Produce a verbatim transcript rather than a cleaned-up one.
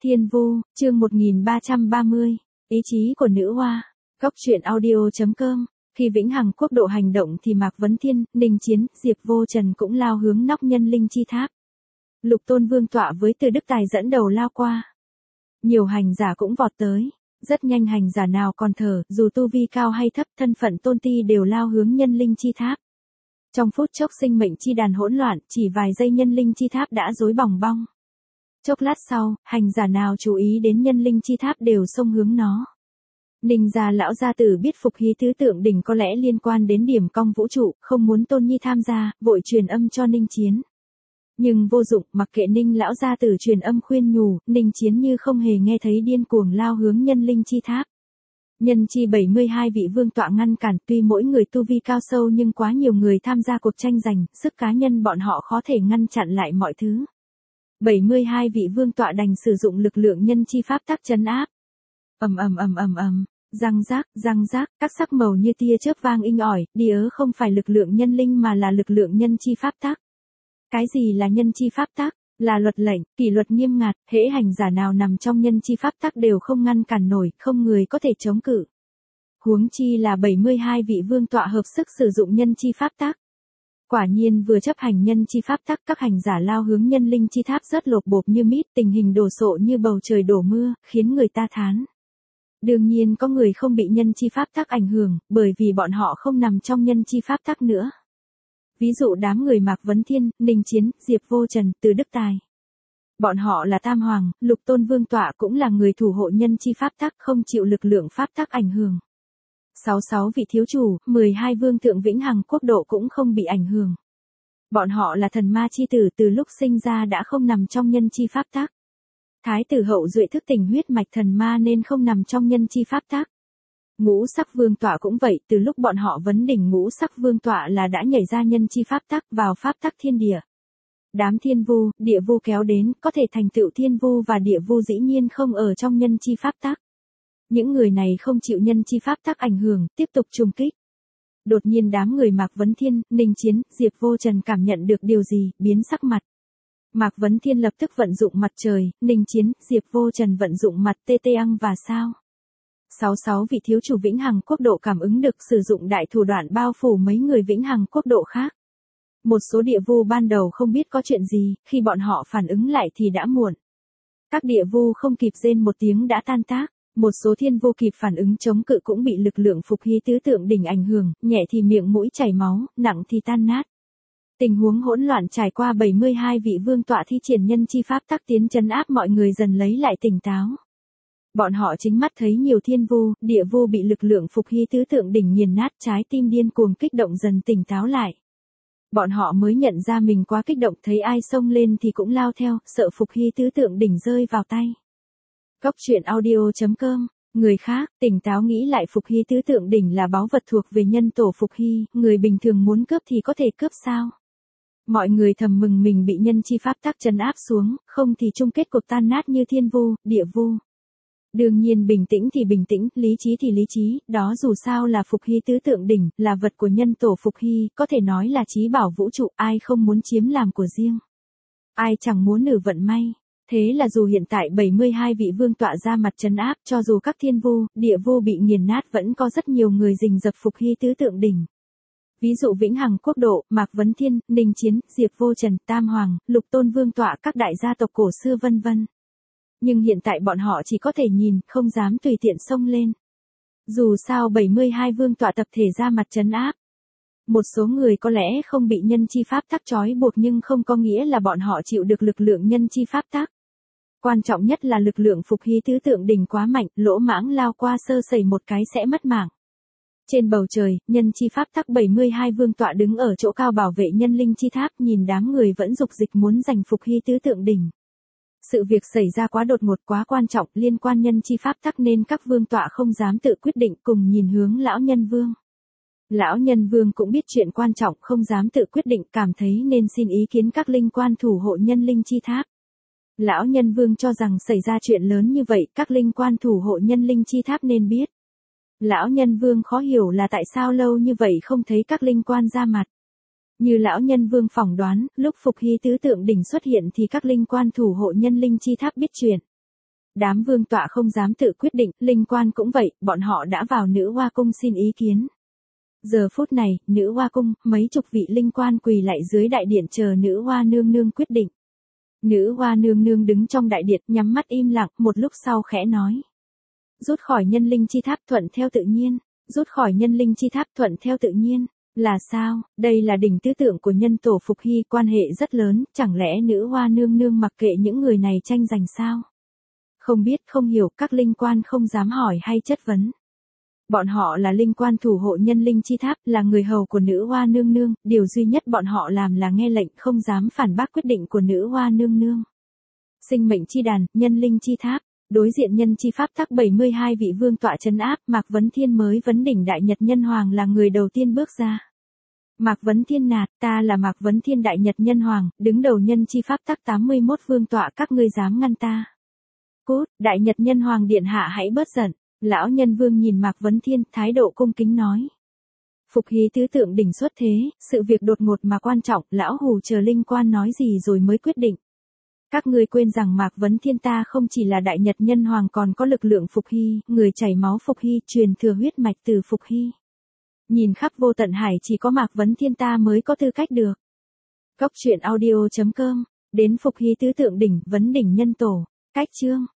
Thiên Vu, chương một nghìn ba trăm ba mươi, ý chí của nữ hoa. Góc truyện audio chấm com. Khi Vĩnh Hằng quốc độ hành động thì Mạc Vấn Thiên, Ninh Chiến, Diệp Vô Trần cũng lao hướng nóc Nhân Linh Chi Tháp. Lục Tôn Vương tọa với Từ Đức Tài dẫn đầu lao qua. Nhiều hành giả cũng vọt tới. Rất nhanh hành giả nào còn thở, dù tu vi cao hay thấp, thân phận tôn ti đều lao hướng Nhân Linh Chi Tháp. Trong phút chốc sinh mệnh chi đàn hỗn loạn, chỉ vài giây Nhân Linh Chi Tháp đã rối bòng bong. Chốc lát sau, hành giả nào chú ý đến Nhân Linh Chi Tháp đều xông hướng nó. Ninh gia lão gia tử biết Phục Hy tứ tượng đỉnh có lẽ liên quan đến điểm cong vũ trụ, không muốn Tôn Nhi tham gia, vội truyền âm cho Ninh Chiến. Nhưng vô dụng, mặc kệ Ninh lão gia tử truyền âm khuyên nhủ, Ninh Chiến như không hề nghe thấy điên cuồng lao hướng Nhân Linh Chi Tháp. Nhân chi bảy mươi hai vị vương tọa ngăn cản, tuy mỗi người tu vi cao sâu nhưng quá nhiều người tham gia cuộc tranh giành, sức cá nhân bọn họ khó thể ngăn chặn lại mọi thứ. bảy mươi hai vị vương tọa đành sử dụng lực lượng nhân chi pháp tắc trấn áp. Ầm ầm ầm ầm ầm, răng rác, răng rác, các sắc màu như tia chớp vang inh ỏi, đĩa không phải lực lượng nhân linh mà là lực lượng nhân chi pháp tắc. Cái gì là nhân chi pháp tắc? Là luật lệnh, kỷ luật nghiêm ngặt, hễ hành giả nào nằm trong nhân chi pháp tắc đều không ngăn cản nổi, không người có thể chống cự. Huống chi là bảy mươi hai vị vương tọa hợp sức sử dụng nhân chi pháp tắc. Quả nhiên vừa chấp hành nhân chi pháp tắc, các hành giả lao hướng Nhân Linh Chi Tháp rất lộp bộp như mít, tình hình đồ sộ như bầu trời đổ mưa, khiến người ta thán. Đương nhiên có người không bị nhân chi pháp tắc ảnh hưởng, bởi vì bọn họ không nằm trong nhân chi pháp tắc nữa. Ví dụ đám người Mạc Vấn Thiên, Ninh Chiến, Diệp Vô Trần, Từ Đức Tài. Bọn họ là Tam Hoàng, Lục Tôn Vương tọa cũng là người thủ hộ nhân chi pháp tắc, không chịu lực lượng pháp tắc ảnh hưởng. sáu mươi sáu vị thiếu chủ, mười hai vương thượng Vĩnh Hằng quốc độ cũng không bị ảnh hưởng. Bọn họ là thần ma chi tử, từ lúc sinh ra đã không nằm trong nhân chi pháp tắc. Thái tử Hậu Duệ thức tỉnh huyết mạch thần ma nên không nằm trong nhân chi pháp tắc. Ngũ sắc vương tọa cũng vậy, từ lúc bọn họ vấn đỉnh ngũ sắc vương tọa là đã nhảy ra nhân chi pháp tắc vào pháp tắc thiên địa. Đám thiên vu, địa vu kéo đến, có thể thành tựu thiên vu và địa vu dĩ nhiên không ở trong nhân chi pháp tắc. Những người này không chịu nhân chi pháp tắc ảnh hưởng, tiếp tục trùng kích. Đột nhiên đám người Mạc Vấn Thiên, Ninh Chiến, Diệp Vô Trần cảm nhận được điều gì, biến sắc mặt. Mạc Vấn Thiên lập tức vận dụng mặt trời, Ninh Chiến, Diệp Vô Trần vận dụng mặt tê tê ăng và sao. sáu mươi sáu vị thiếu chủ Vĩnh Hằng quốc độ cảm ứng được sử dụng đại thủ đoạn bao phủ mấy người Vĩnh Hằng quốc độ khác. Một số địa vu ban đầu không biết có chuyện gì, khi bọn họ phản ứng lại thì đã muộn. Các địa vu không kịp rên một tiếng đã tan tác. Một số thiên vô kịp phản ứng chống cự cũng bị lực lượng Phục Hy tứ tượng đỉnh ảnh hưởng, nhẹ thì miệng mũi chảy máu, nặng thì tan nát. Tình huống hỗn loạn trải qua bảy mươi hai vị vương tọa thi triển nhân chi pháp tắc tiến trấn áp mọi người dần lấy lại tỉnh táo. Bọn họ chính mắt thấy nhiều thiên vu, địa vu bị lực lượng Phục Hy tứ tượng đỉnh nghiền nát, trái tim điên cuồng kích động dần tỉnh táo lại. Bọn họ mới nhận ra mình quá kích động, thấy ai xông lên thì cũng lao theo, sợ Phục Hy tứ tượng đỉnh rơi vào tay. Góc truyện audio chấm com. Người khác, tỉnh táo nghĩ lại Phục Hy tứ tượng đỉnh là báu vật thuộc về nhân tổ Phục Hy, người bình thường muốn cướp thì có thể cướp sao? Mọi người thầm mừng mình bị nhân chi pháp tắc trấn áp xuống, không thì chung kết cuộc tan nát như thiên vu, địa vu. Đương nhiên bình tĩnh thì bình tĩnh, lý trí thì lý trí, đó dù sao là Phục Hy tứ tượng đỉnh, là vật của nhân tổ Phục Hy, có thể nói là chí bảo vũ trụ, ai không muốn chiếm làm của riêng. Ai chẳng muốn nử vận may. Thế là dù hiện tại bảy mươi hai vị vương tọa ra mặt trấn áp, cho dù các thiên vu, địa vu bị nghiền nát vẫn có rất nhiều người rình rập Phục Hy tứ tượng đỉnh. Ví dụ Vĩnh Hằng quốc độ, Mạc Vấn Thiên, Ninh Chiến, Diệp Vô Trần, Tam Hoàng, Lục Tôn Vương tọa các đại gia tộc cổ xưa vân vân. Nhưng hiện tại bọn họ chỉ có thể nhìn, không dám tùy tiện xông lên. Dù sao bảy mươi hai vương tọa tập thể ra mặt trấn áp. Một số người có lẽ không bị nhân chi pháp tắc trói buộc nhưng không có nghĩa là bọn họ chịu được lực lượng nhân chi pháp tắc. Quan trọng nhất là lực lượng Phục Hy tứ tượng đỉnh quá mạnh, lỗ mãng lao qua sơ sẩy một cái sẽ mất mạng. Trên bầu trời, nhân chi pháp tắc bảy mươi hai vương tọa đứng ở chỗ cao bảo vệ Nhân Linh Chi Tháp, nhìn đám người vẫn dục dịch muốn giành Phục Hy tứ tượng đỉnh. Sự việc xảy ra quá đột ngột, quá quan trọng, liên quan nhân chi pháp tắc nên các vương tọa không dám tự quyết định, cùng nhìn hướng lão nhân vương. Lão nhân vương cũng biết chuyện quan trọng, không dám tự quyết định, cảm thấy nên xin ý kiến các linh quan thủ hộ Nhân Linh Chi Tháp. Lão nhân vương cho rằng xảy ra chuyện lớn như vậy, các linh quan thủ hộ Nhân Linh Chi Tháp nên biết. Lão nhân vương khó hiểu là tại sao lâu như vậy không thấy các linh quan ra mặt. Như lão nhân vương phỏng đoán, lúc Phục Hy tứ tượng đỉnh xuất hiện thì các linh quan thủ hộ Nhân Linh Chi Tháp biết chuyện. Đám vương tọa không dám tự quyết định, linh quan cũng vậy, bọn họ đã vào nữ hoa cung xin ý kiến. Giờ phút này, nữ hoa cung, mấy chục vị linh quan quỳ lại dưới đại điện chờ nữ hoa nương nương quyết định. Nữ hoa nương nương đứng trong đại điện, nhắm mắt im lặng, một lúc sau khẽ nói. Rút khỏi nhân linh chi tháp thuận theo tự nhiên, rút khỏi nhân linh chi tháp thuận theo tự nhiên. Là sao, đây là đỉnh tứ tượng của nhân tổ Phục Hy, quan hệ rất lớn, chẳng lẽ nữ hoa nương nương mặc kệ những người này tranh giành sao? Không biết, không hiểu, các linh quan không dám hỏi hay chất vấn. Bọn họ là linh quan thủ hộ nhân linh chi tháp, là người hầu của nữ hoa nương nương, điều duy nhất bọn họ làm là nghe lệnh, không dám phản bác quyết định của nữ hoa nương nương. Sinh mệnh chi đàn, nhân linh chi tháp, đối diện nhân chi pháp tắc bảy mươi hai vị vương tọa trấn áp, Mạc Vấn Thiên mới vấn đỉnh đại nhật nhân hoàng là người đầu tiên bước ra. Mạc Vấn Thiên nạt, ta là Mạc Vấn Thiên đại nhật nhân hoàng, đứng đầu nhân chi pháp tắc tám mươi mốt vương tọa, các ngươi dám ngăn ta. Cút, đại nhật nhân hoàng điện hạ hãy bớt giận. Lão nhân vương nhìn Mạc Vấn Thiên, thái độ cung kính nói. Phục Hy tứ tượng đỉnh xuất thế, sự việc đột ngột mà quan trọng, lão hù chờ linh quan nói gì rồi mới quyết định. Các ngươi quên rằng Mạc Vấn Thiên ta không chỉ là đại nhật nhân hoàng còn có lực lượng Phục Hy, người chảy máu Phục Hy, truyền thừa huyết mạch từ Phục Hy. Nhìn khắp vô tận hải chỉ có Mạc Vấn Thiên ta mới có tư cách được. Cốc truyện audio chấm com, đến Phục Hy tứ tượng đỉnh, vấn đỉnh nhân tổ, cách chương.